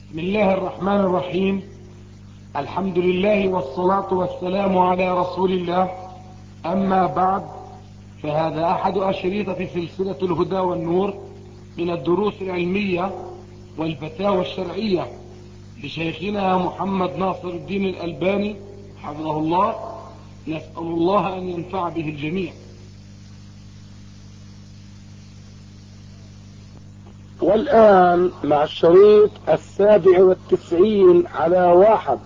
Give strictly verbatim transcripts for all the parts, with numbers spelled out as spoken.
بسم الله الرحمن الرحيم. الحمد لله والصلاة والسلام على رسول الله. أما بعد، فهذا أحد أشرطة سلسلة الهدى والنور من الدروس العلمية والفتاوى الشرعية لشيخنا محمد ناصر الدين الألباني حفظه الله. نسأل الله أن ينفع به الجميع. والآن مع الشريط السابع والتسعين على واحد.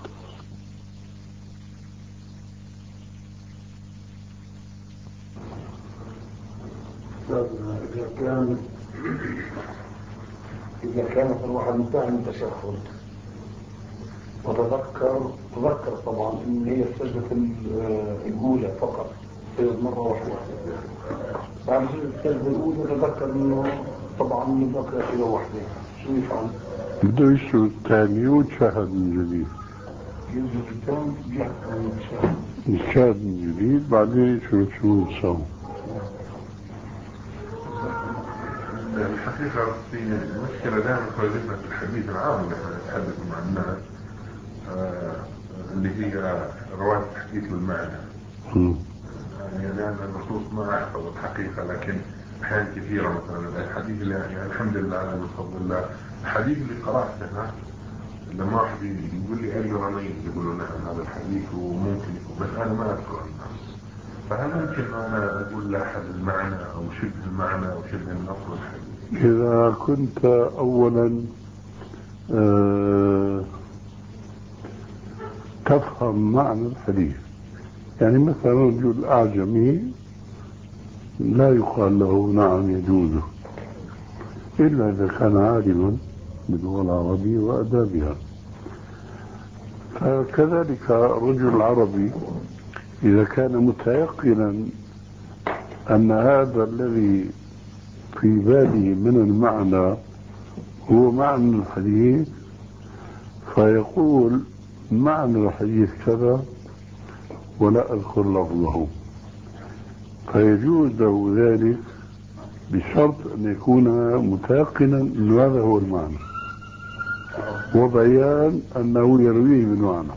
إذا كان إذا كانت الواحد انتهى من التشهد وتذكر تذكر طبعا إن هي السجدة الأولى فقط سجد مرة واحدة. بعد السجدة الأولى تذكر إنه طبعا من بقى إلى واحدة، شو يفعل؟ بده يسجد الثاني ويتشهد من جديد. يسجد الثاني يتشهد يتشهد من جديد بعدين يسجد شو يسوي. الحقيقة في مشكلة دائما تواجهنا في الحديث العام اللي احنا نتحدث مع الناس آه اللي هي رواية الحديث بالمعنى. يعني لأن النصوص ما أحفظ الحقيقة، لكن أحيان كثيرة مثلا الحديث اللي يعني الحمد لله على بفضل الله الحديث اللي قرأته لما واحد يقول لي هل رميت يقولوا نعم هذا الحديث وممكن يكون، بس أنا ما أذكر النص. فهل ممكن أنا أقول لأحد المعنى أو شبه المعنى أو شبه النص والحديث؟ إذا كنت أولا أه تفهم معنى الحديث، يعني مثلا رجل أعجمي لا يقال له نعم يجوز إلا إذا كان عالما باللغة العربية وأدابها. فكذلك الرجل العربي إذا كان متيقنا أن هذا الذي في باله من المعنى هو معنى الحديث فيقول معنى الحديث كذا ولا أذكر لفظه، فيجوز له ذلك بشرط أن يكون متيقنا أن هذا هو المعنى وبيان أنه يرويه بالمعنى.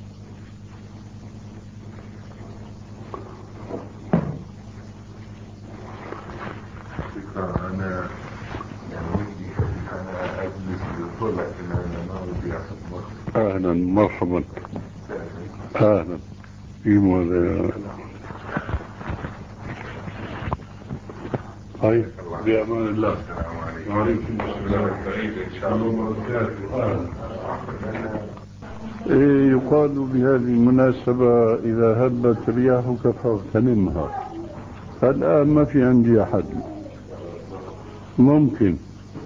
أنا يعني ودي أنا أجلس للطول، لكن أنا ما ودي أخذ وقت. أهلا مرحبا. أهلا إيمان. طيب بأمان الله. السلام عليكم. وعليكم السلام. سعيد إن شاء الله. إيه يقال بهذه المناسبة إذا هبت رياحك فاغتنمها. الآن ما في عندي أحد ممكن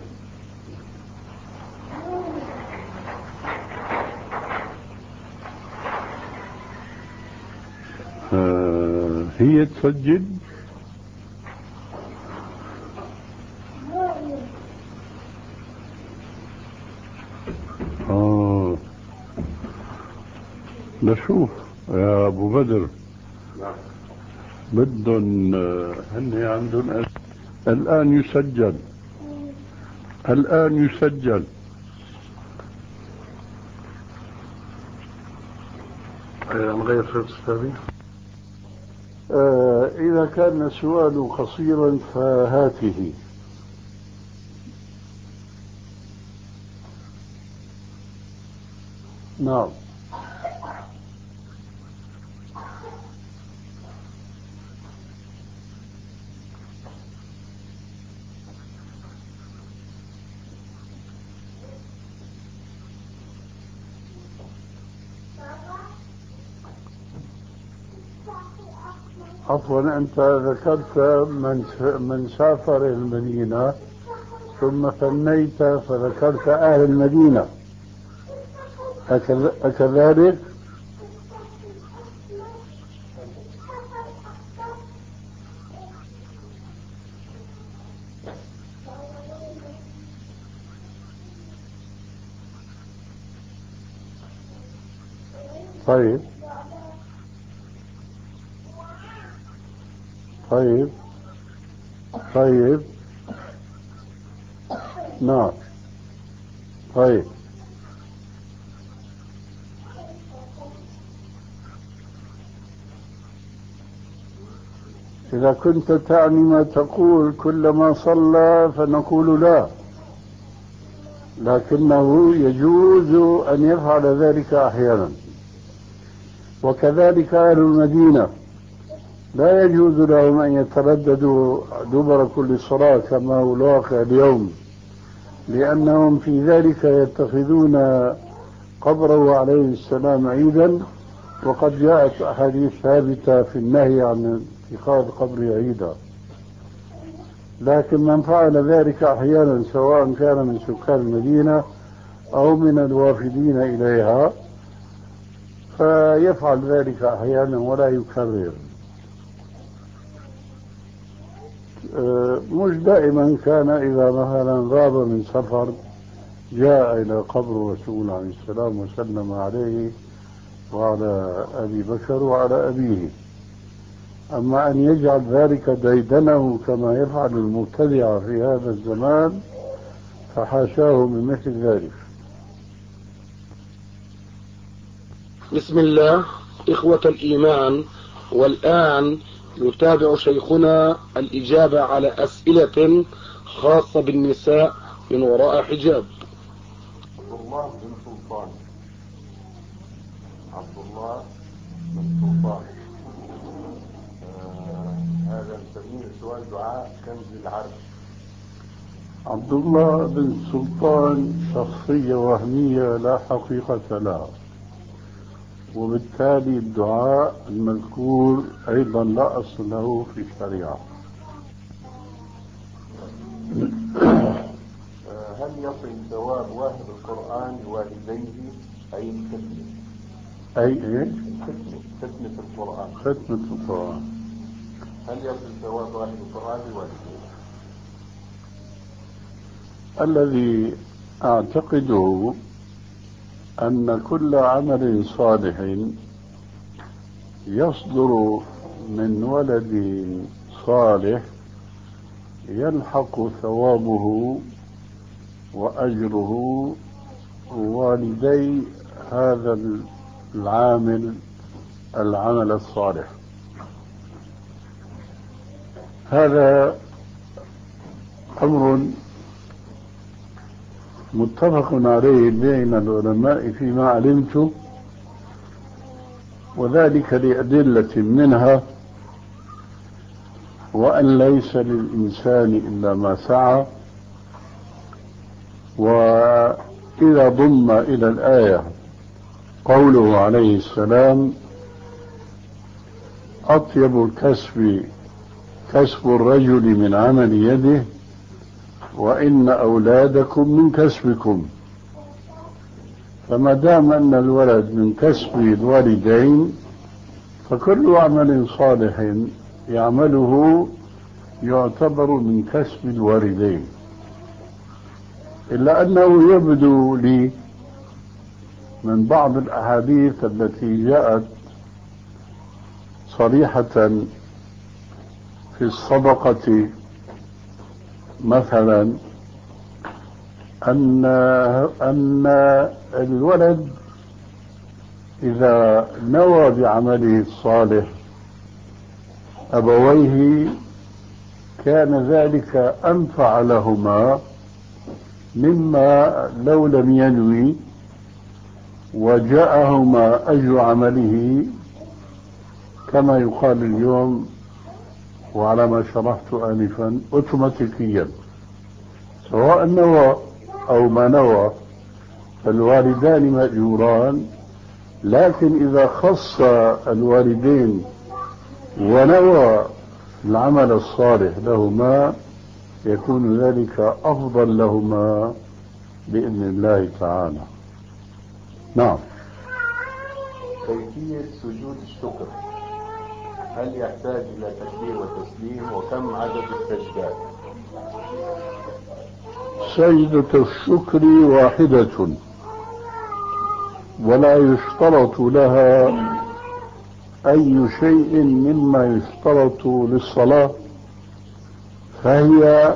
آه هي تسجل آه نشوف يا أبو بدر بدهم هن عندهم الآن يسجل الآن يسجل نغير شرط الثاني. آه إذا كان السؤال قصيرا فهاته. نعم. عفوا أنت ذكرت من من سافر المدينة ثم ثنيت فذكرت أهل المدينة، أكذلك؟ طيب طيب طيب نعم طيب إذا كنت تعني ما تقول كلما صلى فنقول لا، لكنه يجوز أن يفعل ذلك أحيانا. وكذلك أهل المدينة لا يجوز لهم أن يترددوا دبر كل صلاة كما هو الواقع اليوم، لأنهم في ذلك يتخذون قبره عليه السلام عيدا، وقد جاءت أحاديث ثابتة في النهي عن اتخاذ قبره عيدا. لكن من فعل ذلك أحيانا سواء كان من سكان المدينة أو من الوافدين إليها فيفعل ذلك أحيانا ولا يكرر. مش دائما كان إذا مثلا غاب من سفر جاء إلى قبر رسول عليه السلام وسلم عليه وعلى أبي بكر وعلى أبيه. أما أن يجعل ذلك ديدنه كما يفعل المبتدعة في هذا الزمان فحاشاه من مثل ذلك. بسم الله. إخوة الإيمان، والآن يتابع شيخنا الإجابة على أسئلة خاصة بالنساء من وراء حجاب. عبد الله بن سلطان عبد الله بن سلطان آه هذا نسميه سؤال دعاء كنز العرش. عبد الله بن سلطان شخصية وهمية لا حقيقة لها، وبالتالي الدعاء المذكور أيضا لا أصل له في الشريعة. هل يصل ثواب واهب القرآن لوالديه أي الختمة؟ أي إيه؟ ختمة ختمة القرآن. ختمة القرآن. هل يصل ثواب واهب القرآن لوالديه؟ الذي أعتقده أن كل عمل صالح يصدر من ولد صالح يلحق ثوابه وأجره والدي هذا العامل العمل الصالح. هذا أمر متفق عليه بين العلماء فيما علمت، وذلك لأدلة منها: وأن ليس للإنسان إلا ما سعى. وإذا ضم إلى الآية قوله عليه السلام: أطيب الكسب كسب الرجل من عمل يده، وإن أولادكم من كسبكم. فما دام أن الولد من كسب الوالدين فكل عمل صالح يعمله يعتبر من كسب الوالدين. إلا أنه يبدو لي من بعض الأحاديث التي جاءت صريحة في الصدقة مثلا أن أن الولد إذا نوى بعمله الصالح أبويه كان ذلك أنفع لهما مما لو لم ينوي وجاءهما أجر عمله كما يقال اليوم وعلى ما شرحت آنفا أوتوماتيكيا، سواء نوى أو ما نوى فالوالدان مأجوران. لكن إذا خص الوالدين ونوى العمل الصالح لهما يكون ذلك أفضل لهما بإذن الله تعالى. نعم. كيفية سجود الشكر، هل يحتاج إلى تكبير وتسليم، وكم عدد السجدات؟ سجدة الشكر واحدة ولا يشترط لها أي شيء مما يشترط للصلاة، فهي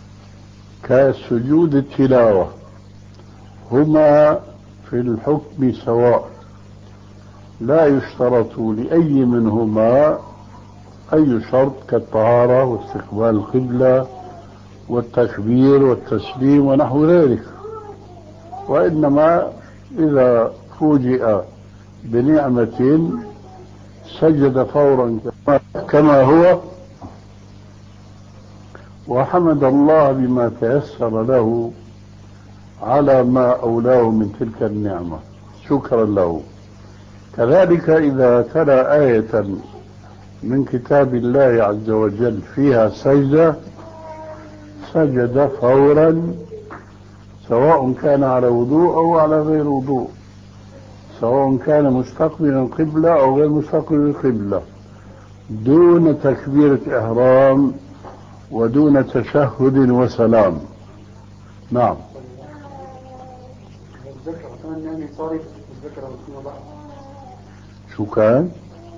كسجود التلاوة، هما في الحكم سواء، لا يشترط لأي منهما أي شرط كالطهارة واستقبال القبلة والتكبير والتسليم ونحو ذلك، وإنما إذا فوجئ بنعمة سجد فورا كما هو وحمد الله بما تيسر له على ما أولاه من تلك النعمة شكرا له. كذلك إذا تلا آية من كتاب الله عز وجل فيها سجدة سجد فورا، سواء كان على وضوء أو على غير وضوء، سواء كان مستقبلا القبلة أو غير مستقبل القبلة، دون تكبيرة إحرام ودون تشهد وسلام. نعم. شو كان؟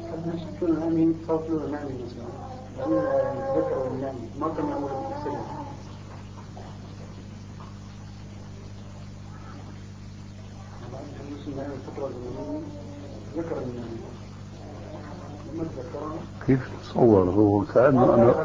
كيف تصور؟ هو كأنه أنا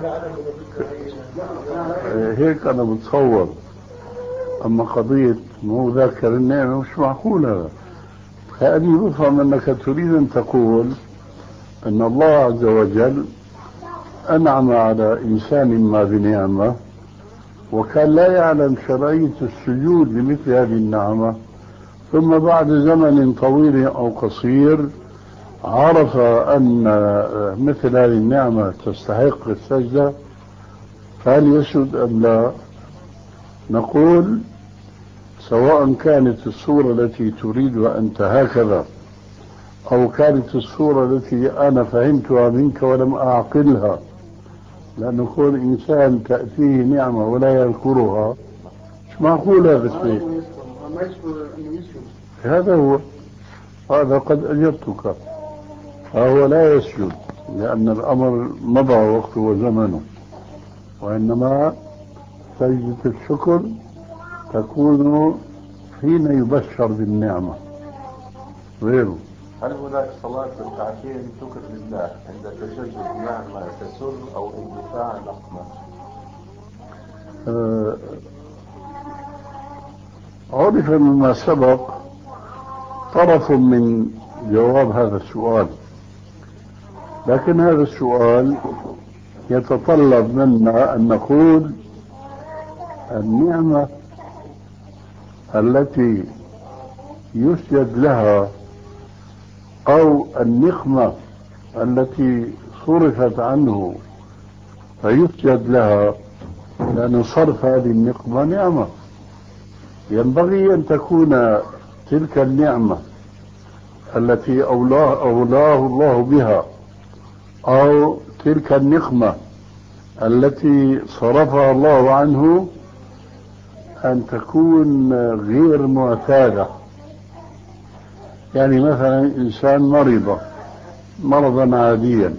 هيك أنا بتصور، أما قضية مو ذاكر النعمة مش معقول هذا. كأني بفهم أنك تريد أن تقول أن الله عز وجل أنعم على إنسان ما بنعمة وكان لا يعلم شرعية السجود لمثل هذه النعمة، ثم بعد زمن طويل أو قصير عرف أن مثل هذه النعمة تستحق السجدة، فهل يسجد أم لا؟ نقول سواء كانت الصورة التي تريدها أنت هكذا أو كانت الصورة التي أنا فهمتها منك ولم أعقلها، لأن كل إنسان تأتيه نعمة ولا يذكرها مش معقول هذا الشيء. هذا هو، هذا قد أجبتك، فهو لا يسجد لأن الأمر مضى وقته وزمنه، وإنما سجدة الشكر تكون حين يبشر بالنعمة غيره. هل هناك صلاة ركعتين شكر لله عند تشجد نعمة تسر أو اندفاع نقمة؟ آه عرف مما سبق طرف من جواب هذا السؤال، لكن هذا السؤال يتطلب منا أن نقول النعمة التي يسجد لها أو النقمة التي صرفت عنه فيسجد لها، لأن صرف هذه النقمة نعمة، ينبغي أن تكون تلك النعمة التي أولاه, أولاه الله بها أو تلك النقمة التي صرفها الله عنه أن تكون غير معتادة. يعني مثلا إنسان مريض مرضا عاديا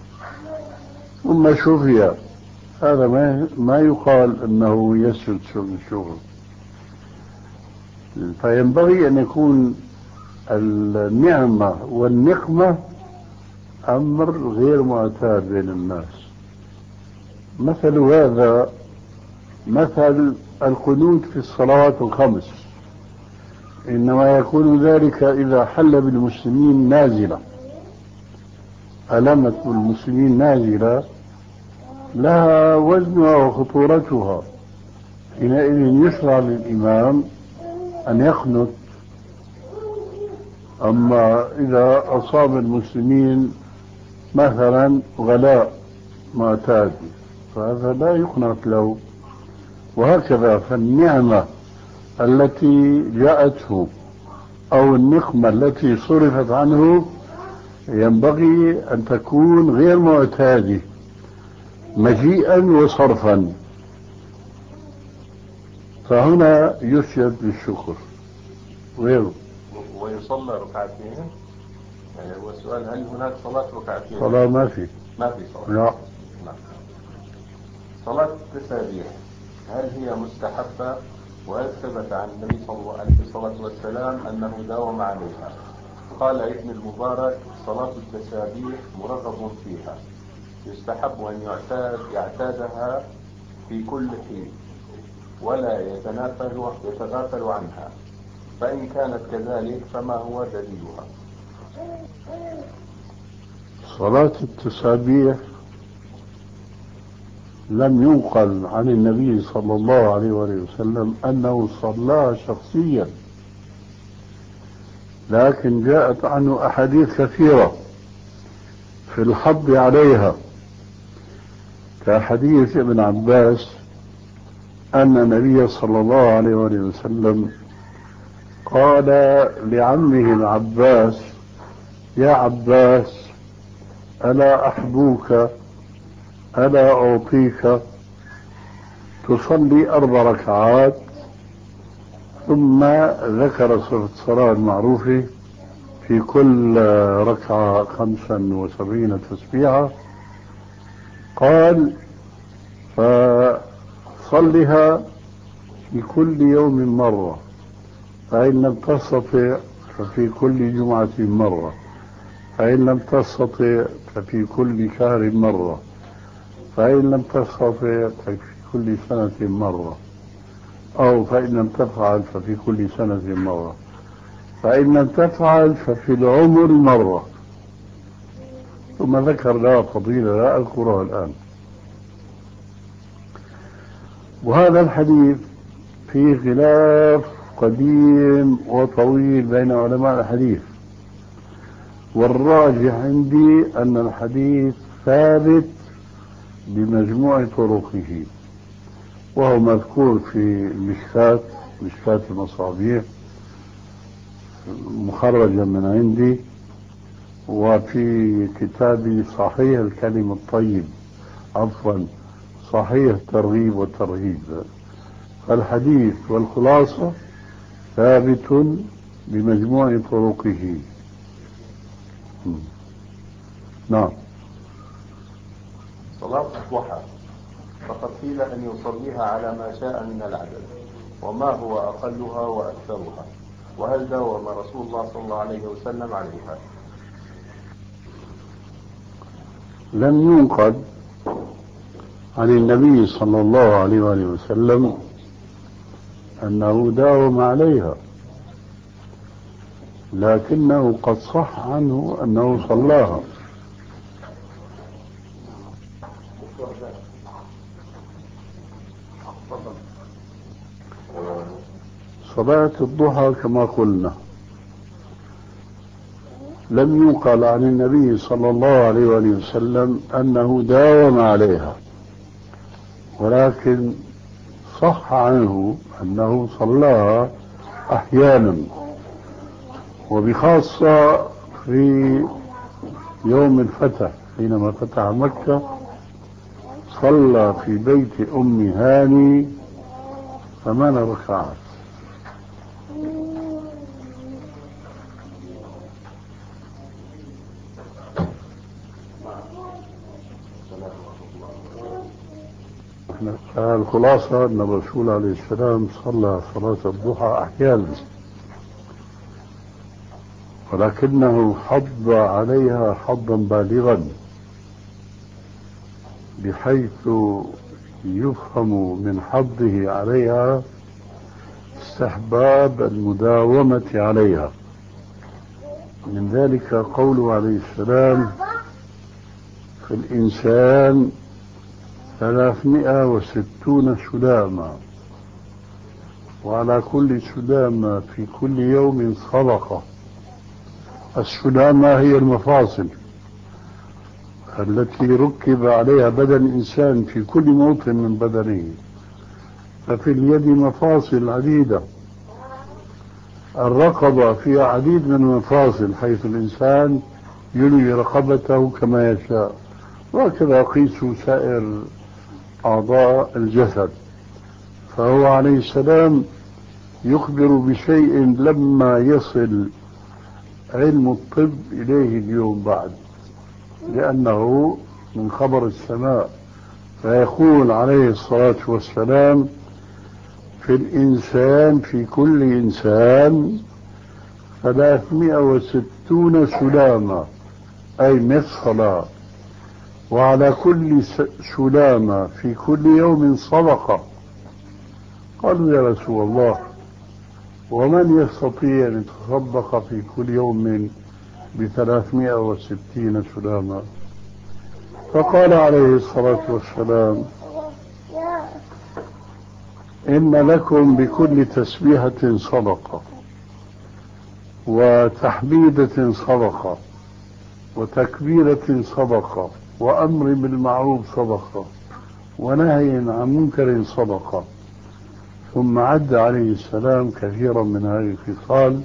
ثم شفي، هذا ما ما يقال أنه يسجد الشغل، فينبغي أن يكون النعمة والنقمة أمر غير معتاد بين الناس. مثل هذا مثل القنوت في الصلوات الخمس، إنما يكون ذلك إذا حل بالمسلمين نازلة، ألمت بالمسلمين نازلة لها وزنها وخطورتها، حينئذ يشرع للإمام أن يقنت. أما إذا أصاب المسلمين مثلا غلاء معتاد فهذا لا يقنط له. وهكذا فالنعمة التي جاءته أو النقمة التي صرفت عنه ينبغي أن تكون غير معتادة مجيئا وصرفا، فهنا يسجد بالشكر غيره. ويصلى ركعتين. يعني هو السؤال هل هناك صلاة ركعتين؟ صلاة ما في ما في صلاة. لا. نعم. صلاة التسابيح هل هي مستحبة؟ وهل ثبت عن النبي صلى الله عليه الصلاة والسلام أنه داوم عليها؟ قال ابن المبارك صلاة التسابيح مرغب فيها، يستحب أن يعتاد يعتادها في كل حين ولا يتنافل يتغافل عنها، فإن كانت كذلك فما هو دليلها؟ صلاة التسابيح لم ينقل عن النبي صلى الله عليه وسلم أنه صلاها شخصيا، لكن جاءت عنه أحاديث كثيرة في الحض عليها، كحديث ابن عباس أن النبي صلى الله عليه وسلم قال لعمه العباس: يا عباس، ألا أحبوك، ألا أعطيك تصلي أربع ركعات؟ ثم ذكر صفة الصلاة المعروفة في كل ركعة خمسا وسبعين تسبيحة، قال: فصلها في كل يوم مرة، فإن لم تستطع ففي كل جمعة مرة، فإن لم تستطع ففي كل شهر مرة، فإن لم تستطع ففي كل سنة مرة، أو فإن لم تفعل ففي كل سنة مرة، فإن لم تفعل ففي العمر مرة. ثم ذكر لها فضيلة لا أذكرها الآن. وهذا الحديث فيه خلاف قديم وطويل بين علماء الحديث، والراجح عندي أن الحديث ثابت بمجموع طرقه، وهو مذكور في المشكاة مشكاة المصابيح مخرجا من عندي، وفي كتابي صحيح الكلم الطيب، عفوا صحيح الترغيب والترهيب. فالحديث والخلاصة ثابت بمجموع طرقه. نعم. صلاة الضحى فقد قيل أن يصليها على ما شاء من العدد، وما هو أقلها وأكثرها؟ وهل داوم رسول الله صلى الله عليه وسلم عليها؟ لم ينقل عن النبي صلى الله عليه وسلم أنه داوم عليها، لكنه قد صح عنه أنه صلاها. صلاة الضحى كما قلنا لم يقل عن النبي صلى الله عليه وسلم أنه داوم عليها، ولكن صح عنه أنه صلاها أحيانا، وبخاصة في يوم الفتح حينما فتح مكة صلى في بيت أم هاني ثمان ركعات. الخلاصة أن الرسول عليه السلام صلى صلاة الضحى أحيانا، ولكنه حض عليها حضا بالغا بحيث يفهم من حضه عليها استحباب المداومة عليها. من ذلك قوله عليه السلام: في الإنسان ثلاثمائة وستون سلامة، وعلى كل سلامة في كل يوم صدقة. السلامة هي المفاصل التي ركب عليها بدن الإنسان في كل موطن من بدنه، ففي اليد مفاصل عديدة، الرقبة فيها عديد من المفاصل حيث الإنسان يلوي رقبته كما يشاء، وهكذا قيسوا سائر أعضاء الجسد. فهو عليه السلام يخبر بشيء لما يصل علم الطب إليه اليوم بعد، لأنه من خبر السماء، فيقول عليه الصلاة والسلام: في الإنسان في كل إنسان ثلاثمائة وستون سلامة، أي مفصلا. وعلى كل سلامة في كل يوم صدقة. قالوا يا رسول الله ومن يستطيع أن يتصدق في كل يوم بثلاثمائة وستين سلامة؟ فقال عليه الصلاة والسلام إن لكم بكل تسبيحة صدقة وتحميدة صدقة وتكبيرة صدقة وأمر بالمعروف صدقة ونهي عن منكر صدقة. ثم عد عليه السلام كثيرا من هذه الخصال،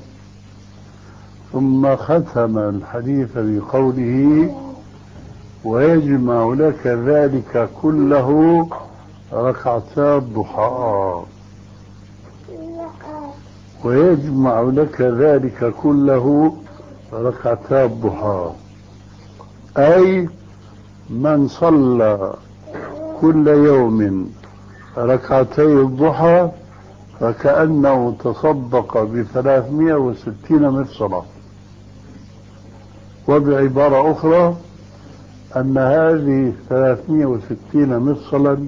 ثم ختم الحديث بقوله ويجمع لك ذلك كله ركعتا الضحى. ويجمع لك ذلك كله ركعتا الضحى، أي من صلى كل يوم ركعتي الضحى فكأنه تصدق بثلاثمائة وستين مفصلة. وبعبارة أخرى أن هذه ثلاثمائة وستين مفصلا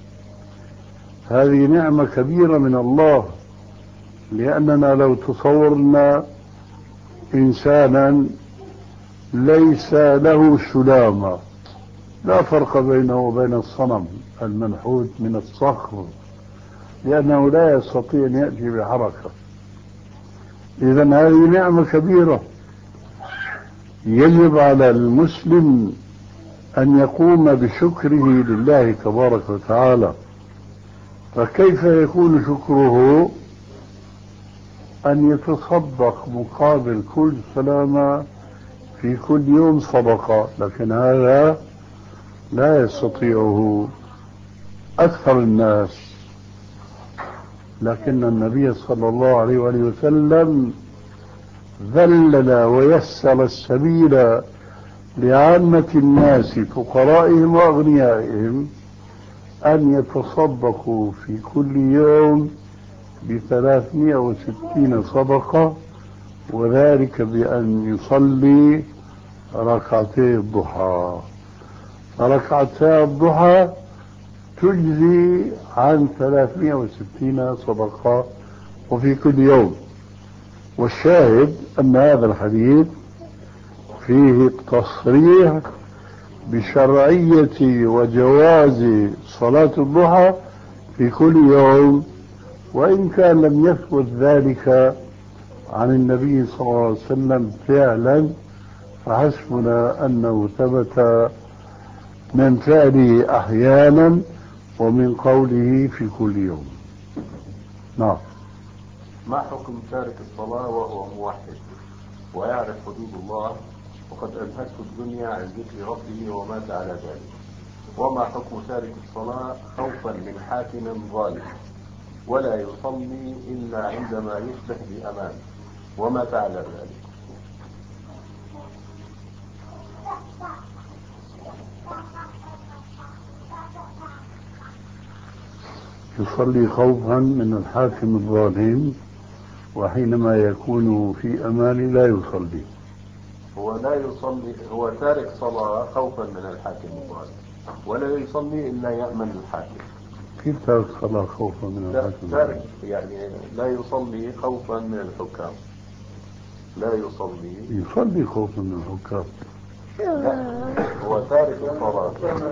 هذه نعمة كبيرة من الله، لأننا لو تصورنا إنسانا ليس له سلامة، لا فرق بينه وبين الصنم المنحوت من الصخر، لأنه لا يستطيع أن يأتي بحركة. إذن هذه نعمة كبيرة يجب على المسلم أن يقوم بشكره لله تبارك وتعالى. فكيف يكون شكره؟ أن يتصدق مقابل كل سلامة في كل يوم صدقة، لكن هذا لا يستطيعه أكثر الناس. لكن النبي صلى الله عليه وآله وسلم ذلل ويسر السبيل لعامة الناس فقرائهم وأغنيائهم أن يتصدقوا في كل يوم بثلاثمائة وستين صدقة، وذلك بأن يصلي ركعتي الضحى. ركعتا الضحى تجزي عن ثلاثمائة وستين صدقة وفي كل يوم. والشاهد أن هذا الحديث فيه تصريح بشرعية وجواز صلاة الضحى في كل يوم، وإن كان لم يثبت ذلك عن النبي صلى الله عليه وسلم فعلا، فحسبنا أنه ثبت من فعله أحيانا ومن قوله في كل يوم. نعم. ما حكم تارك الصلاة وهو موحد ويعرف حدود الله وقد ألهته الدنيا عن ذكر ربه ومات على ذلك؟ وما حكم تارك الصلاة خوفا من حاكم ظالم ولا يصلي إلا عندما يشبه بأمان ومات على ذلك؟ يصلي خوفا من الحاكم الظالم، وحينما يكون في أمان لا يصلي. هو لا يصلي، هو تارك صلاة خوفا من الحاكم الظالم ولا يصلي إلا يأمن الحاكم. كيف تارك صلاة خوفا من الحاكم؟ تارك يعني لا يصلي خوفا من الحكام، لا يصلي. يصلي خوفا من الحكام. لا، هو تارك الصلاة،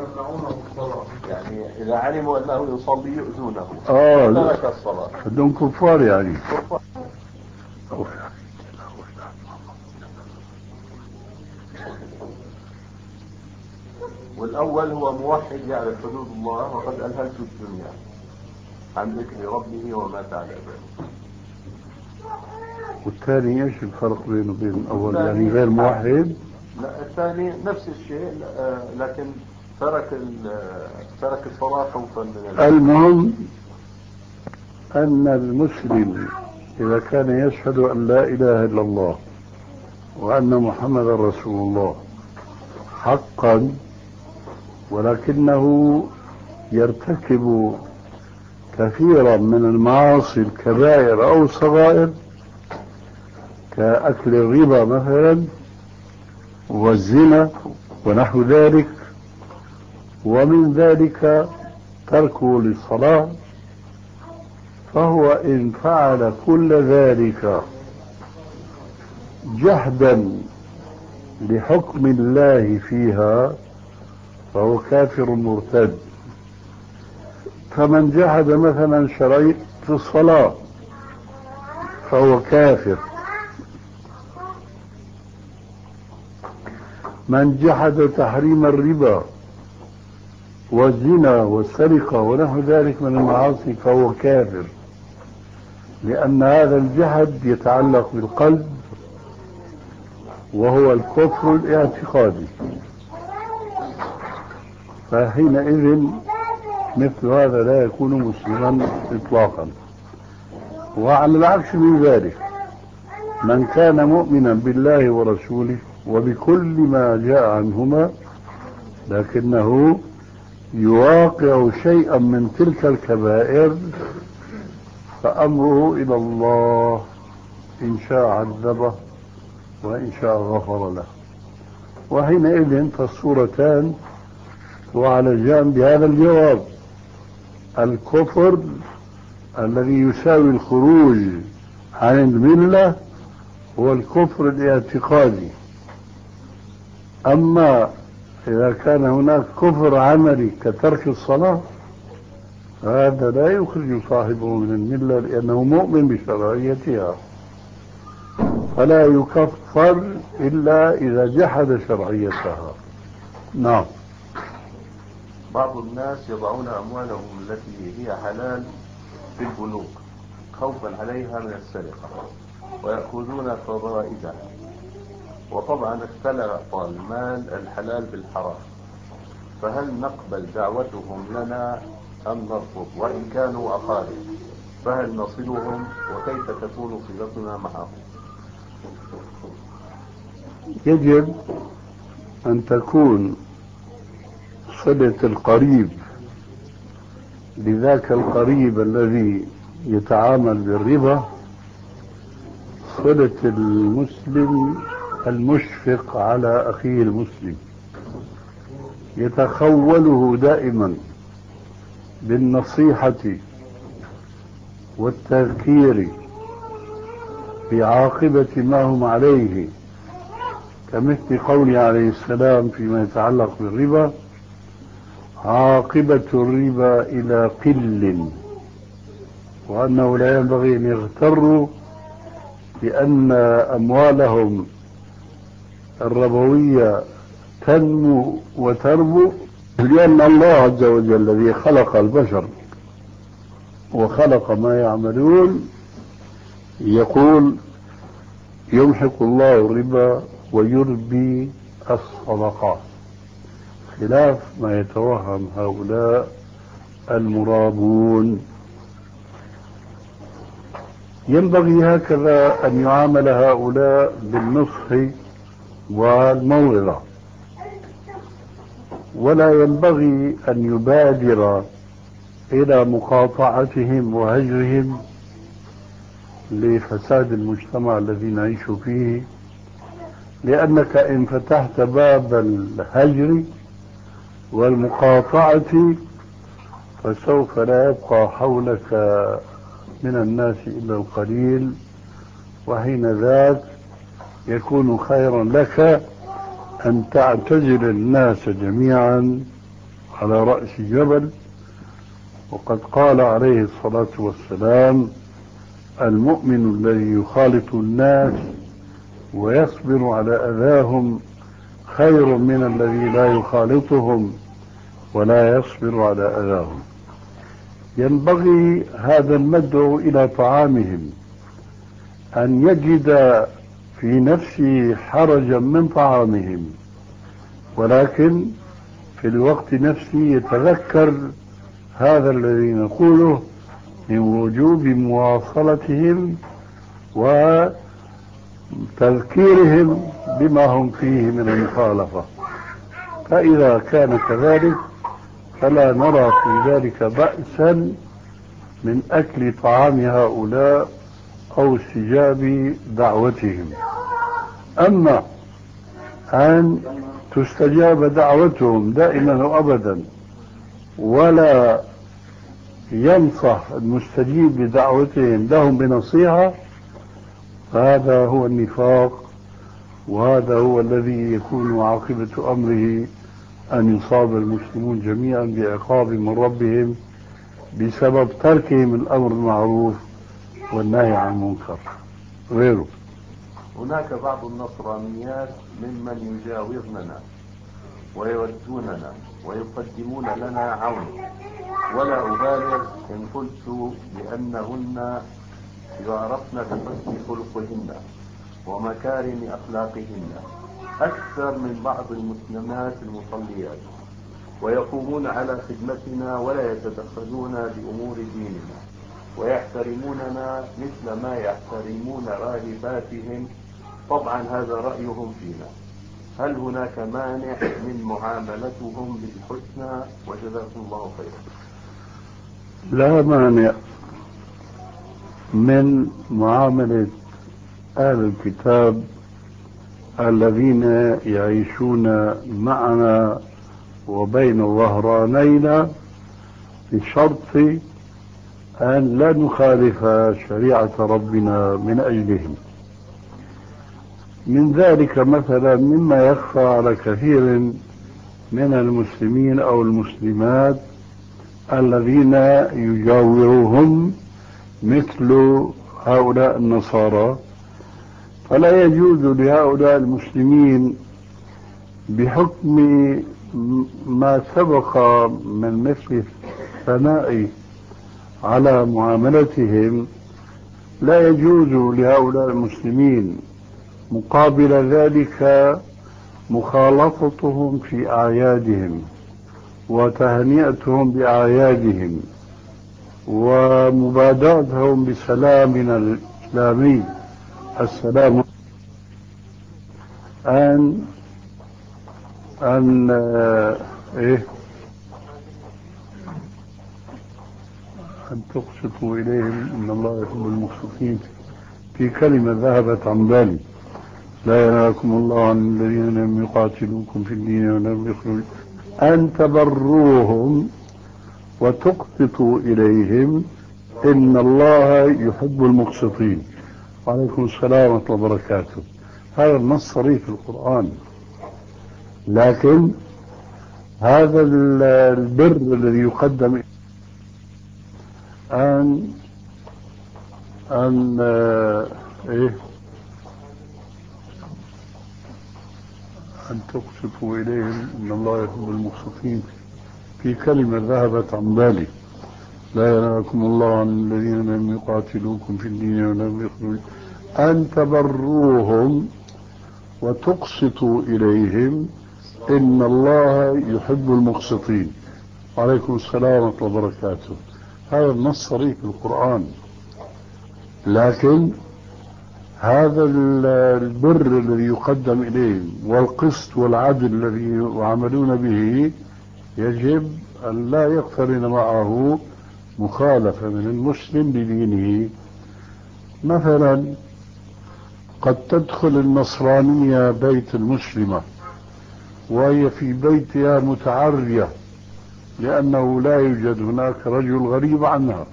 يعني إذا علموا أنه يصلي يؤذونه آه ترك الصلاة. بدهم كفار يعني. كفار. والأول هو موحد يعرف حدود الله وقد ألهته الدنيا عن ذكر ربه ومات على ذلك. والثاني ايش الفرق بينه وبين الأول؟ يعني غير موحد؟ لا، الثاني نفس الشيء لكن ترك ترك الصلاة خوفا من. المهم أن المسلم إذا كان يشهد أن لا إله إلا الله وأن محمد رسول الله حقا، ولكنه يرتكب كثيرا من المعاصي الكبائر أو الصغائر كأكل الربا مثلا والزنا ونحو ذلك، ومن ذلك تركه للصلاة، فهو إن فعل كل ذلك جهدا لحكم الله فيها فهو كافر مرتد. فمن جحد مثلا شريط الصلاة فهو كافر. من جحد تحريم الربا والزنا والسرقة ونحو ذلك من المعاصي فهو كافر، لأن هذا الجحد يتعلق بالقلب وهو الكفر الاعتقادي، فحينئذ مثل هذا لا يكون مسلما إطلاقا. وعلى العكس من ذلك، من كان مؤمنا بالله ورسوله وبكل ما جاء عنهما لكنه يواقع شيئا من تلك الكبائر فأمره إلى الله، إن شاء عذبه وإن شاء غفر له. وحينئذ فالصورتان وعلى بهذا الجواب: الكفر الذي يساوي الخروج عن الملة هو الكفر الاعتقادي. أما إذا كان هناك كفر عملي كترك الصلاة هذا لا يخرج صاحبه من الملة لأنه مؤمن بشرعيتها، فلا يكفر إلا إذا جحد شرعيتها. نعم. بعض الناس يضعون أموالهم التي هي حلال في البنوك خوفا عليها من السرقة ويأخذون فوائدها، وطبعا اختلط المال الحلال بالحرام، فهل نقبل دعوتهم لنا أم نرفض؟ وإن كانوا أقارب فهل نصلهم؟ وكيف تكون صلتنا معهم؟ يجب أن تكون صلة القريب لذاك القريب الذي يتعامل بالربا صلة المسلم المشفق على أخيه المسلم، يتخوله دائما بالنصيحة والتذكير بعاقبة ما هم عليه، كمثل قوله عليه السلام فيما يتعلق بالربا: عاقبة الربا إلى قل، وأنه لا ينبغي أن يغتروا بأن أموالهم الربوية تنمو وتربو، لأن الله عز وجل الذي خلق البشر وخلق ما يعملون يقول: يمحق الله الربا ويربي الصدقات، خلاف ما يتوهم هؤلاء المرابون. ينبغي هكذا أن يعامل هؤلاء بالنصح والموعظة، ولا ينبغي أن يبادر إلى مقاطعتهم وهجرهم لفساد المجتمع الذي نعيش فيه، لأنك إن فتحت باب الهجر والمقاطعة فسوف لا يبقى حولك من الناس إلا القليل، وحين ذاك يكون خيرا لك أن تعتزل الناس جميعا على رأس جبل. وقد قال عليه الصلاة والسلام: المؤمن الذي يخالط الناس ويصبر على أذاهم خير من الذي لا يخالطهم ولا يصبر على أذاهم. ينبغي هذا المدعو إلى طعامهم أن يجد في نفسه حرجا من طعامهم، ولكن في الوقت نفسه يتذكر هذا الذي نقوله من وجوب مواصلتهم وتذكيرهم بما هم فيه من المخالفة. فإذا كان كذلك فلا نرى في ذلك بأسا من أكل طعام هؤلاء أو استجاب دعوتهم. أما أن تستجاب دعوتهم دائما وأبدا ولا ينصح المستجيب لدعوتهم لهم بنصيحة، فهذا هو النفاق، وهذا هو الذي يكون عاقبة أمره أن يصاب المسلمون جميعا بعقاب من ربهم بسبب تركهم الأمر المعروف والنهي عن المنكر. غيره هناك بعض النصرانيات ممن يجاورننا ويودوننا ويقدمون لنا عون، ولا أبالغ إن قلت بأنهن يعرفن بحسن خلقهن ومكارم أخلاقهن أكثر من بعض المسلمات المصليات، ويقومون على خدمتنا ولا يتدخلون بأمور ديننا، ويحترموننا مثل ما يحترمون راهباتهم. طبعا هذا رأيهم فينا. هل هناك مانع من معاملتهم بالحسنى؟ وجزاكم الله خيرا. لا مانع من معاملة أهل الكتاب الذين يعيشون معنا وبين ظهرانينا بشرط أن لا نخالف شريعة ربنا من أجلهم. من ذلك مثلا مما يخفى على كثير من المسلمين أو المسلمات الذين يجاورهم مثل هؤلاء النصارى، فلا يجوز لهؤلاء المسلمين بحكم ما سبق من مثل الثناء على معاملتهم، لا يجوز لهؤلاء المسلمين مقابل ذلك مخالطتهم في أعيادهم وتهنئتهم بأعيادهم ومبادرتهم بسلامنا الإسلامي السلام، أن أن إيه أن تقسطوا إليهم إن الله يحب المقسطين. في كلمة ذهبت عن بالي: لا ينهاكم الله عن الذين لم يقاتلوكم في الدين ولم يخرجوا أن تبروهم وتقسطوا إليهم إن الله يحب المقسطين. وعليكم السلام ورحمة الله وبركاته. هذا النص صريح في القرآن، لكن هذا البر الذي يقدم أن أن إيه أن تقسطوا إليهم إن الله يحب المقسطين. في كلمة ذهبت عن بالي: لا ينهاكم الله عن الذين لم يقاتلوكم في الدين ولم يخرجوا أن تبروهم وتقسطوا إليهم إن الله يحب المقسطين. وعليكم السلام ورحمة الله وبركاته. هذا النص صريح في القرآن، لكن هذا البر الذي يقدم إليهم والقسط والعدل الذي يعاملون به يجب أن لا يقترن معه مخالفة من المسلم لدينه. مثلا قد تدخل النصرانية بيت المسلمة وهي في بيتها متعرية لأنه لا يوجد هناك رجل غريب عنها،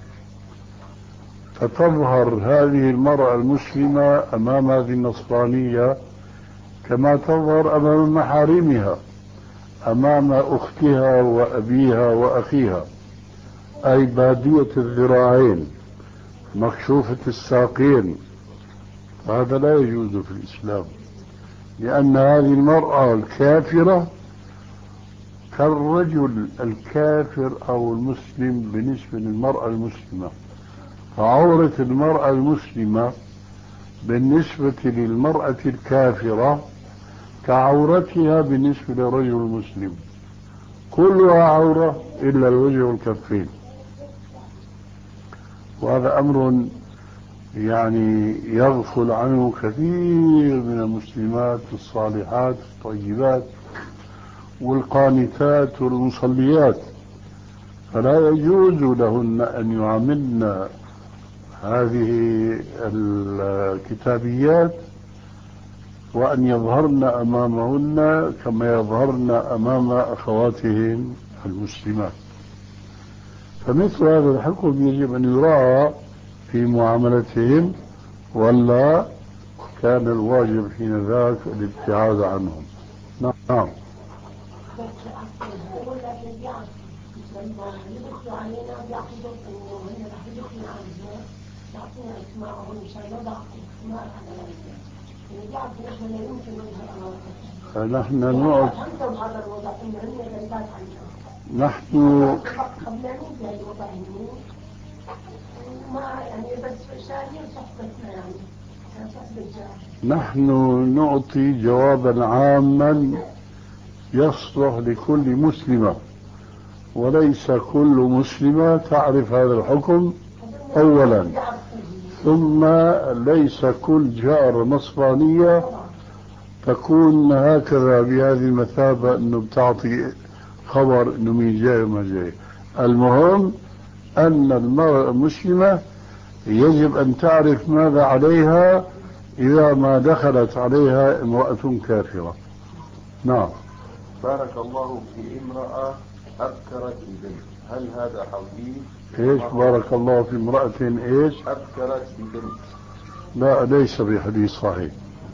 فتظهر هذه المرأة المسلمة أمام هذه النصرانية كما تظهر أمام محارمها، أمام أختها وأبيها وأخيها، أي بادية الذراعين مكشوفة الساقين. هذا لا يجوز في الإسلام، لأن هذه المرأة الكافرة كالرجل الكافر أو المسلم بالنسبة للمرأة المسلمة، فعورة المرأة المسلمة بالنسبة للمرأة الكافرة كعورتها بالنسبة للرجل المسلم، كلها عورة إلا الوجه والكفين. وهذا أمر يعني يغفل عنه كثير من المسلمات الصالحات الطيبات والقانتات والمصليات، فلا يجوز لهن أن يعاملن هذه الكتابيات وأن يظهرن أمامهن كما يظهرن أمام أخواتهن المسلمات. فمثل هذا الحكم يجب أن يراعى في معاملتهم، ولا كان الواجب حين ذاك الابتعاد عنهم. نعم. لما يدخلوا علينا بيعطوا انه هن رح يدخلوا علينا يعطونا اسماءهم مشان نضع اسماء على يعني بيعرفوا نحن لا يمكن نظهر فنحن نقعد انتم هذا الوضع انه هن غيبات عنا. نحن قبلانين في هذا الوضع هن وما يعني بس شايفين صحبتنا يعني صحبة الجاه. نحن نعطي جوابا عاما يصلح لكل مسلمة، وليس كل مسلمة تعرف هذا الحكم أولا، ثم ليس كل جار نصرانية تكون هكذا بهذه المثابة أنه بتعطي خبر أنه مين جاي وما جاي. المهم أن المرأة المسلمة يجب أن تعرف ماذا عليها إذا ما دخلت عليها امرأة كافرة. نعم. بارك الله في امرأة أبكرت ببنت، هل هذا حديث؟ ايش بارك الله في امرأة ايش؟ أبكرت ببنت. لا، ليس بحديث صحيح.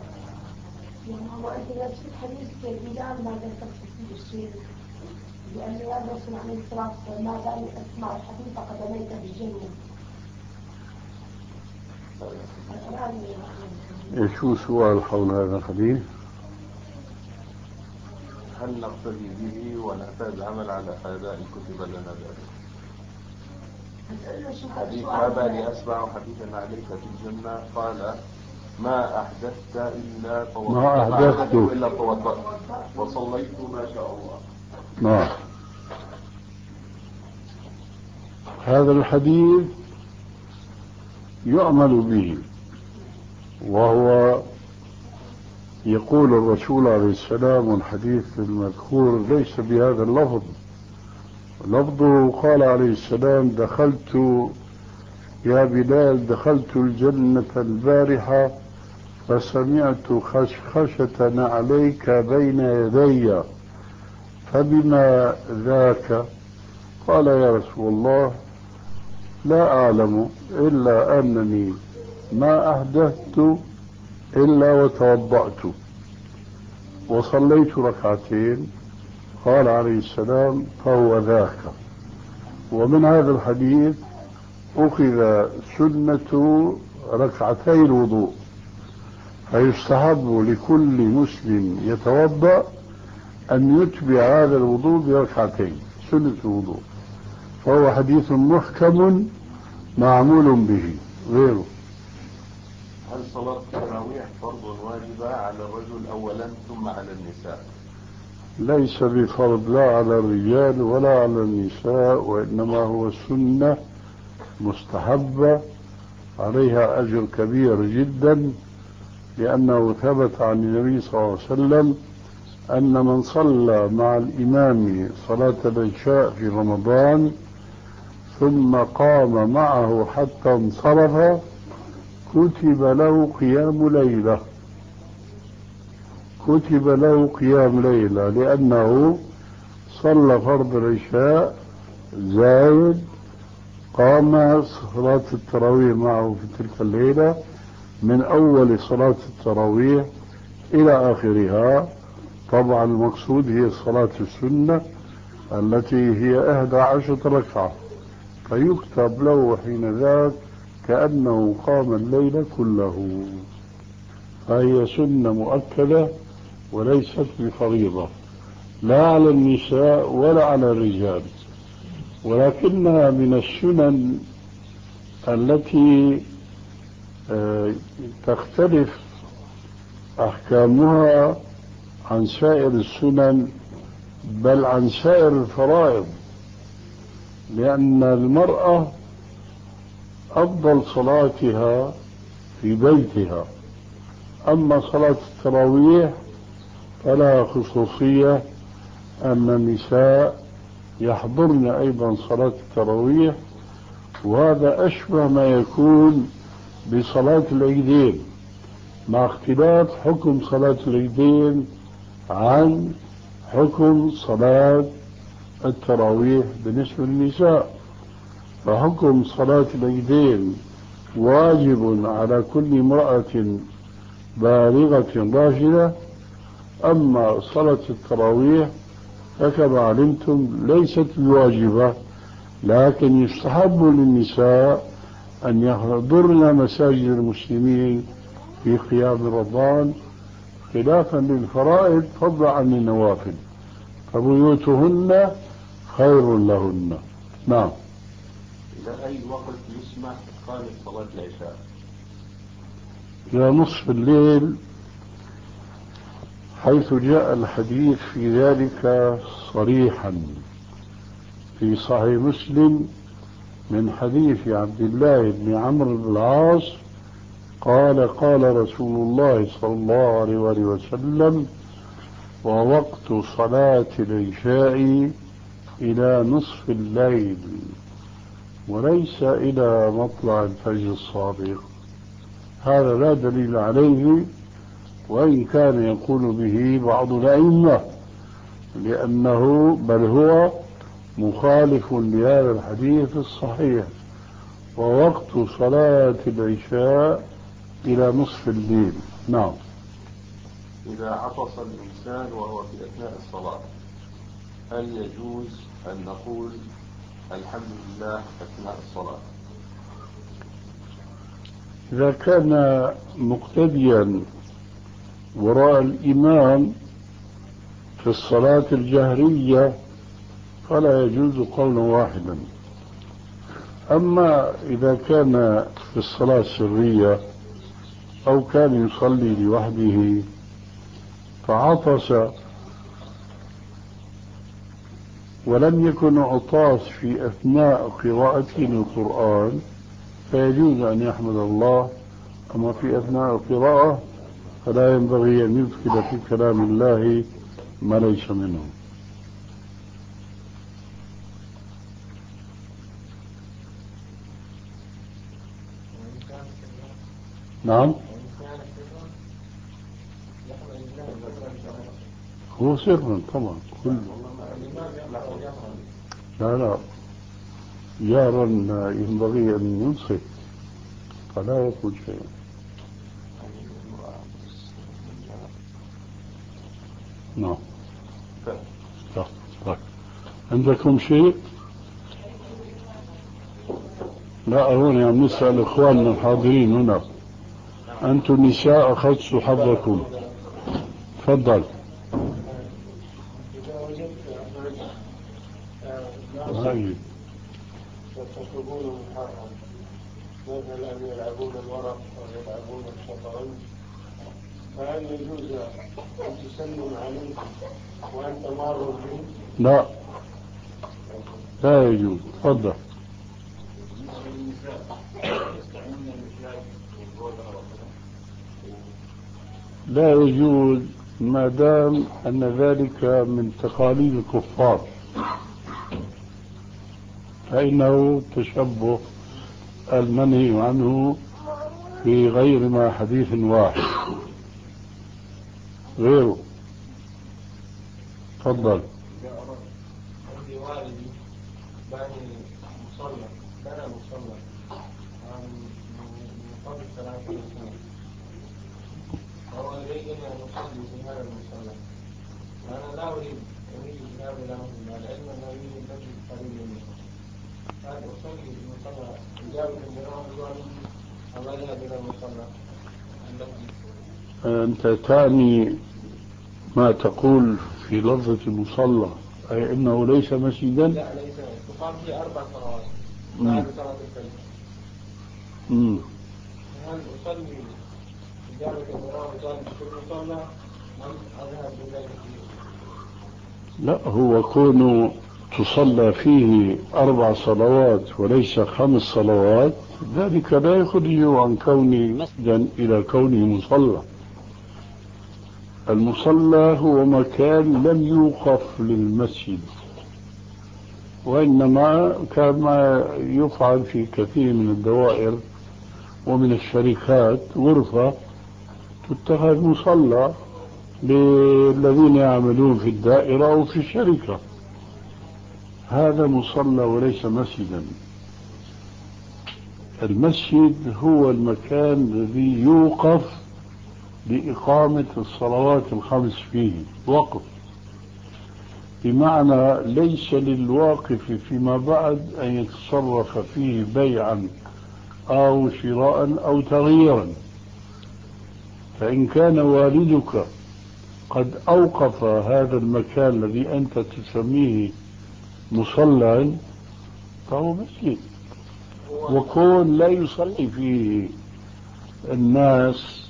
هو أنت نفس الحديث بيقال ما ذكرت فيه الشيء، لأن يا الرسول عليه الصلاة والسلام ما دام أسمع الحديث قدميك بالجنة. شو سؤال حول هذا الحديث؟ هل نقتدي به ونأتي العمل على هذا إن كتب لنا ذلك؟ حديث ما بالي أسمع حديثا عليك في الجنة قال ما أحدثت إلا ما أحدثت إلا توضأت وصليت ما شاء الله. نعم. هذا الحديث يعمل به، وهو يقول الرسول عليه السلام والحديث المذكور ليس بهذا اللفظ. لفظه قال عليه السلام دخلت يا بلال دخلت الجنة البارحة فسمعت خشخشة عليك بين يدي فبما ذاك؟ قال يا رسول الله لا أعلم إلا أنني ما أحدثت إلا وتوضأت وصليت ركعتين. قال عليه السلام فهو ذاك. ومن هذا الحديث أخذ سنة ركعتي الوضوء، فيستحب لكل مسلم يتوضأ أن يتبع هذا الوضوء بركعتين سنة الوضوء، فهو حديث محكم معمول به. غيره هل صلاة التراويح فرض واجبة على الرجل أولا ثم على النساء؟ ليس بفرض لا على الرجال ولا على النساء، وإنما هو سنة مستحبة عليها أجر كبير جدا، لأنه ثبت عن النبي صلى الله عليه وسلم أن من صلى مع الإمام صلاة العشاء في رمضان ثم قام معه حتى انصرف كتب له قيام ليلة كتب له قيام ليلة لأنه صلى فرض العشاء زائد قام صلاة التراويح معه في تلك الليلة من أول صلاة التراويح إلى آخرها. طبعا المقصود هي صلاة السنة التي هي إحدى عشرة ركعة، فيكتب له حين ذاك كأنه قام الليل كله، فهي سنة مؤكدة وليست بفريضة لا على النساء ولا على الرجال، ولكنها من السنن التي تختلف أحكامها عن سائر السنن بل عن سائر الفرائض، لأن المرأة أفضل صلاتها في بيتها، أما صلاة التراويح فلها خصوصية أن النساء يحضرن أيضا صلاة التراويح، وهذا أشبه ما يكون بصلاة العيدين، مع اختلاف حكم صلاة العيدين عن حكم صلاة التراويح بالنسبة للنساء. فحكم صلاة العيدين واجب على كل امرأة بالغة راشدة. أما صلاة التراويح فكما علمتم ليست بواجبة، لكن يستحب للنساء أن يحضرن مساجد المسلمين في قيام رمضان خلافا للفرائض فضلا عن النوافل، فبيوتهن خير لهن. نعم. إلى أي وقت يسمح إقامة صلاة العشاء؟ إلى نصف الليل، حيث جاء الحديث في ذلك صريحا في صحيح مسلم من حديث عبد الله بن عمرو بن العاص قال قال رسول الله صلى الله عليه وآله وسلم: ووقت صلاة العشاء إلى نصف الليل وليس إلى مطلع الفجر الصادق. هذا لا دليل عليه، وإن كان يقول به بعض الأئمة، لأنه بل هو مخالف لهذا الحديث الصحيح. ووقت صلاة العشاء إلى نصف الليل. نعم. إذا عطس الإنسان وهو في أثناء الصلاة هل يجوز أن نقول الحمد لله أثناء الصلاة؟ إذا كان مقتديا وراء الإمام في الصلاة الجهرية فلا يجوز قولا واحدا. أما إذا كان في الصلاة السرية أو كان يصلي لوحده فعطس ولم يكن عطاس في أثناء قراءته للقرآن فيجوز أن يحمد الله. أما في أثناء القراءة فلا ينبغي أن يدخل في كلام الله ما ليس منه. نعم. هو سر طبعا كله. لا لا جارا ينبغي أن ينصت فلا يقول شيئا. نعم. طيب عندكم شيء؟ لا هون عم نسأل إخواننا الحاضرين هنا. أنتم النساء أخذتوا حظكم. تفضل. إذا وجدت هاي يرتكبون محرم مثل أن يلعبون الورق أو يلعبون الشطرنج، فهل يجوز أن تسلم عليهم وأنت مار بهم؟ لا لا يجوز. تفضل. لا يجوز ما دام أن ذلك من تقاليد الكفار، فإنه تشبه المنهي عنه في غير ما حديث واحد غيره. تفضل. عندي والدي باني مصلى بنى مصلى من قبل ثلاثة سنين، وهو يريدني أن أصلي في هذا المصلى، وأنا لا أريد أريد الذهاب إلى مسجد مع العلم أن أريد المسجد قريب مني، هل أصلي في المصلى إجابة لرغم أم أذهب إلى المصلى المسجد؟ أنت تعني ما تقول في لفظة المصلى أي أنه ليس مسجدا؟ لا ليس، تقام فيه أربع صلوات بعد صلاة الفجر. امم هل أصلي إجابة لرغم في المصلى أم أذهب إلى المسجد؟ لا، هو كونه تصلى فيه أربع صلوات وليس خمس صلوات ذلك لا يخرجه عن كونه مسجدا إلى كونه مصلى. المصلى هو مكان لم يوقف للمسجد، وإنما كما يفعل في كثير من الدوائر ومن الشركات غرفة تتخذ مصلى للذين يعملون في الدائرة أو في الشركة. هذا مصلى وليس مسجدا. المسجد هو المكان الذي يوقف لإقامة الصلوات الخمس فيه وقف، بمعنى ليس للواقف فيما بعد أن يتصرف فيه بيعا أو شراء أو تغييرا. فإن كان والدك قد أوقف هذا المكان الذي أنت تسميه مصلى فهو مسجد، وكون لا يصلي فيه الناس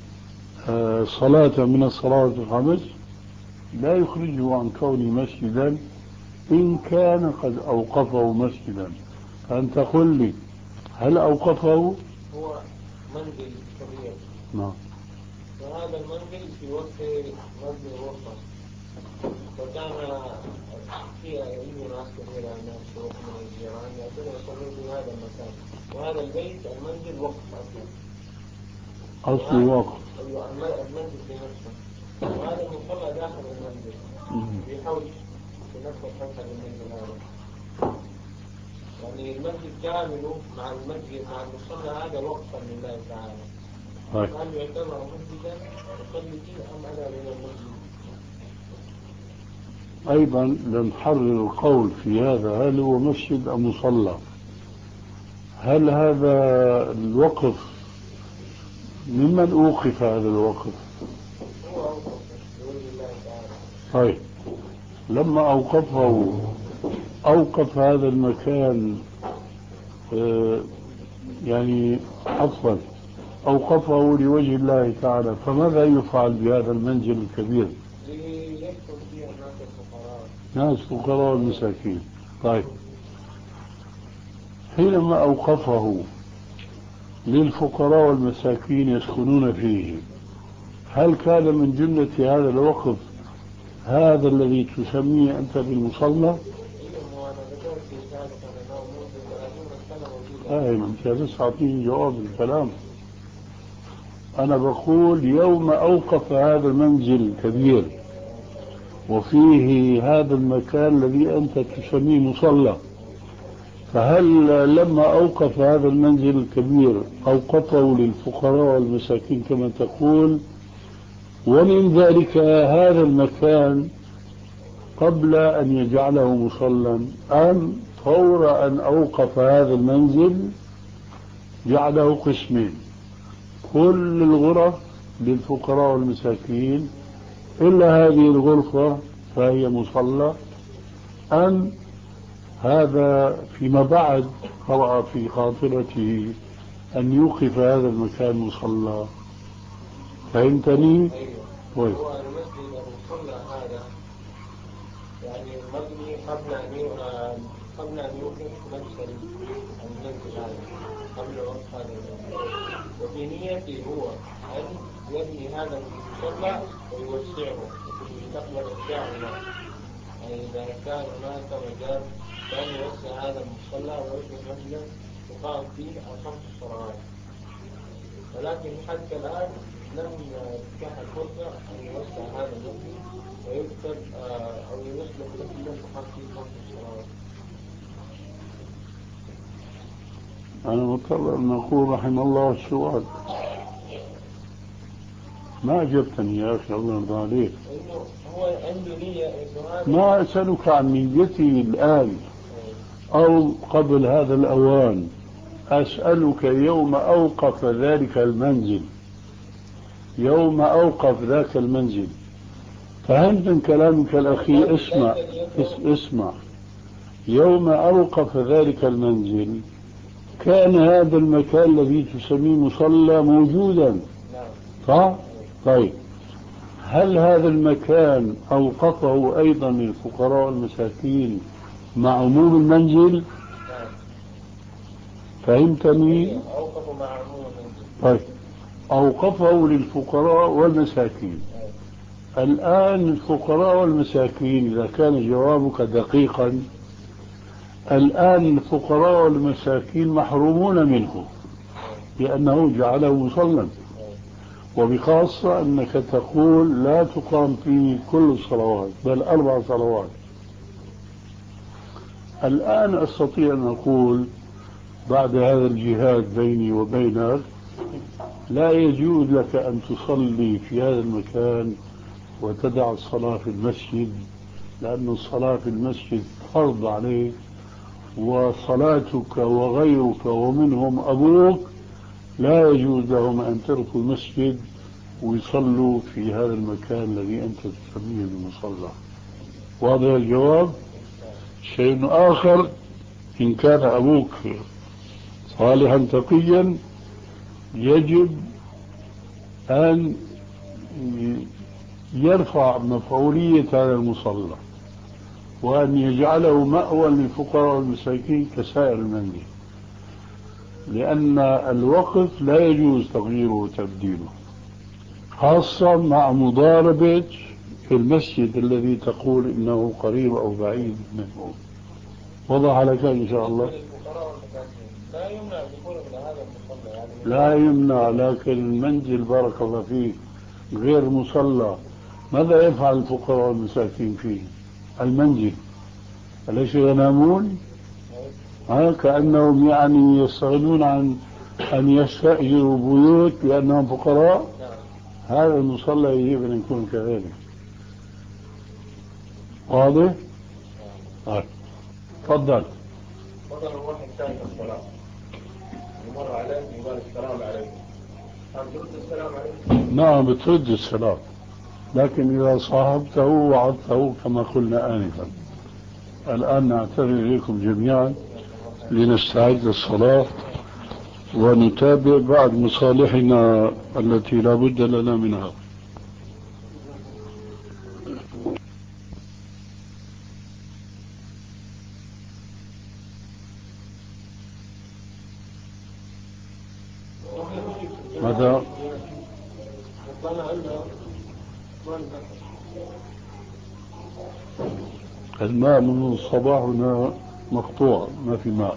صلاة من الصلوات الخمس لا يخرجه عن كونه مسجدا إن كان قد أوقفه مسجدا. فأنت قل لي هل أوقفه؟ هو منزل كبير. نعم. وهذا المنزل في وقت مبني الوسط، وكان في أي ناس كثيرة من الشيوخ من الجيران يأتون يصلون في هذا المكان، وهذا البيت المنزل وقف أصلا. أصل وقف. أيوة المنزل في نفسه، وهذا المصلى داخل المنزل في حوش في نفس الفتحة المنزل هذا. يعني المسجد كامله مع المسجد مع المصلى هذا وقفا لله تعالى. هل يعتبر مسجدا يصلي فيه أم أنا من المسجد؟ أيضا لنحرر القول في هذا، هل هو مسجد أم مصلى؟ هل هذا الوقف ممن أوقف هذا الوقف؟ هو أوقف لوجه الله تعالى. طيب لما أوقفه أوقف هذا المكان آه يعني عفوا أوقفه لوجه الله تعالى، فماذا يفعل بهذا المنزل الكبير؟ يدخل فيه الناس الفقراء. ناس فقراء والمساكين. طيب حينما أوقفه للفقراء والمساكين يسكنون فيه، هل كان من جملة هذا الوقف هذا الذي تسميه أنت بالمصلى؟ فاهم أنت، بس أعطيني جواب الكلام. أنا بقول يوم أوقف هذا المنزل الكبير وفيه هذا المكان الذي أنت تسميه مصلى، فهل لما أوقف هذا المنزل الكبير أوقفه للفقراء والمساكين كما تقول، ومن ذلك هذا المكان قبل أن يجعله مصلى، أم فور أن أوقف هذا المنزل جعله قسمين، كل الغرف للفقراء والمساكين إلا هذه الغرفة فهي مصلى، أم هذا فيما بعد قرأ في خاطرته أن يوقف هذا المكان مصلى؟ فهمتني؟ هو المسجد المصلى هذا يعني مبني قبل أن قبل أن يوقف نفس المنزل هذا، قبل وقف هذا المنزل، وفي نيته هو أن يبني هذا المصلى ويوسعه ويستقبل الشعب. يعني إذا كان هناك مجال كان يوسع هذا المصلى ويوسع مسجدا يقام فيه الخمس صلوات، ولكن حتى الآن لم تتاح الفرصة أن يوسع هذا المسجد ويكتب أو يصبح مسجدا تقام فيه خمس صلوات. أنا مضطر أن أقول رحم الله السؤال، ما أجبتني يا أخي الله يرضى عليك. هو عنده نية إنه ما أسألك عن نيتي الآن أو قبل هذا الأوان، أسألك يوم أوقف ذلك المنزل، يوم أوقف ذاك المنزل، فهمت من كلامك الأخير؟ اسمع اسمع يوم أوقف ذلك المنزل كان هذا المكان الذي تسميه مصلى موجودا، صح؟ طيب هل هذا المكان أوقفه أيضا للفقراء والمساكين مع عموم المنزل؟ فهمتني؟ أوقفه مع عموم المنزل. طيب أوقفه للفقراء والمساكين. الآن الفقراء والمساكين إذا كان جوابك دقيقا، الآن الفقراء والمساكين محرومون منه لأنه جعله مصلى، وبخاصة أنك تقول لا تقام فيه كل الصلوات بل أربع صلوات. الآن أستطيع أن أقول بعد هذا الجهاد بيني وبينك لا يجوز لك أن تصلي في هذا المكان وتدع الصلاة في المسجد، لأن الصلاة في المسجد فرض عليك، وصلاتك وغيرك ومنهم أبوك لا يجوز لهم أن تركوا المسجد ويصلوا في هذا المكان الذي أنت تسميه المصلى. واضح الجواب؟ شيء آخر، إن كان أبوك صالحا تقيا يجب أن يرفع مفعولية هذا المصلى وأن يجعله مأوى للفقراء والمساكين كسائر المنزل، لأن الوقت لا يجوز تغييره وتبديله، خاصة مع مضاربة المسجد الذي تقول إنه قريب أو بعيد منه. وضح لك إن شاء الله؟ لا يمنع دخول من هذا المصلى يعني لا يمنع، لكن المنزل بارك الله فيه غير مصلى، ماذا يفعل الفقراء والمساكين فيه؟ المنزل أليس ينامون؟ ها كأنهم يعني يستغنون عن أن يستأجروا بيوت لأنهم فقراء. هذا المصلى يجب أن يكون كذلك. واضح؟ طيب تفضل. مثلا واحد كان في الصلاة يمر عليك يقول السلام عليكم، هل ترد السلام عليكم؟ نعم بترد السلام، لكن إذا صاحبته وعدته كما قلنا آنفا. الآن نعتذر إليكم جميعا لنستعد للصلاة ونتابع بعد مصالحنا التي لا بد لنا منها. ماذا؟ الماء من الصباح هنا مقطوع، ما في ماء.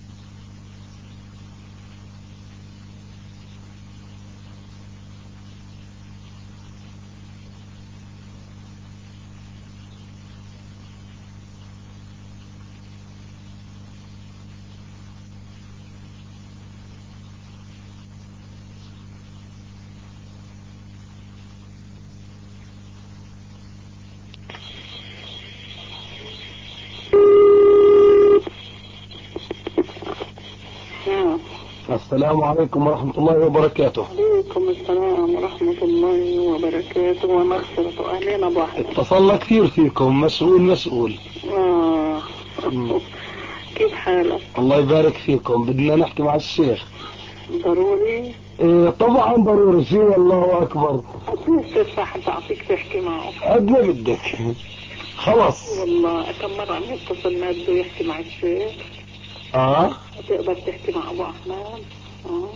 السلام عليكم ورحمة الله وبركاته. وعليكم السلام ورحمة الله وبركاته ومغفرة. أهلين أبو أحمد. اتصلنا كثير فيكم، مسؤول مسؤول. آه. كيف حالك؟ الله يبارك فيكم، بدنا نحكي مع الشيخ. ضروري؟ إيه طبعا ضروري، فيه والله أكبر. الشيخ راح تعطيك تحكي معه قد ما بدك. خلص والله كم مرة عم يتصل ما بده يحكي مع الشيخ. اه تقدر تحكي مع ابو احمد. اه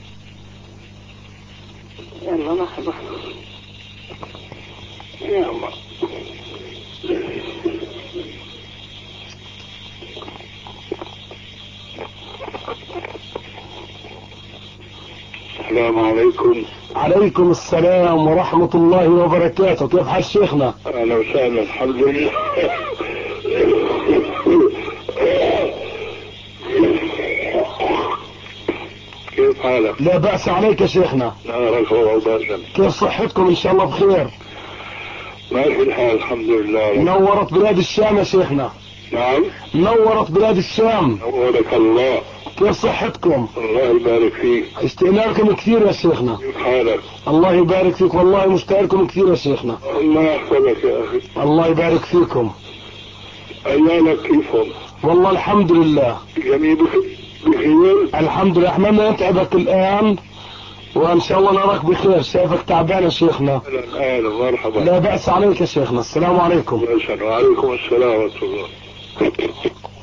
يلا مرحبا يا الله. السلام عليكم. عليكم السلام ورحمة الله وبركاته. كيف حال شيخنا؟ أهلا وسهلا. الحمد لله. كيف حالك؟ لا بأس عليك يا شيخنا. نارك وعباسا. كيف صحتكم؟ إن شاء الله بخير. ما في الحال الحمد لله. نورت بلاد الشام يا شيخنا. نعم نورت بلاد الشام. نورك الله. كيف صحتكم؟ الله يبارك فيك. اشتقنا لكم كثير يا شيخنا. كيف حالك؟ الله يبارك فيك، والله مشتاق لكم كثير يا شيخنا. الله يحفظك يا أخي. الله يبارك فيكم. أيامك كيفهم؟ والله الحمد لله جميع بخير. الحمد لله. احنا ما نتعبك الآن وإن شاء الله نراك بخير. شايفك تعبان يا شيخنا. أهلا مرحبا. لا بأس عليك يا شيخنا. السلام عليكم. وعليكم السلام ورحمة الله.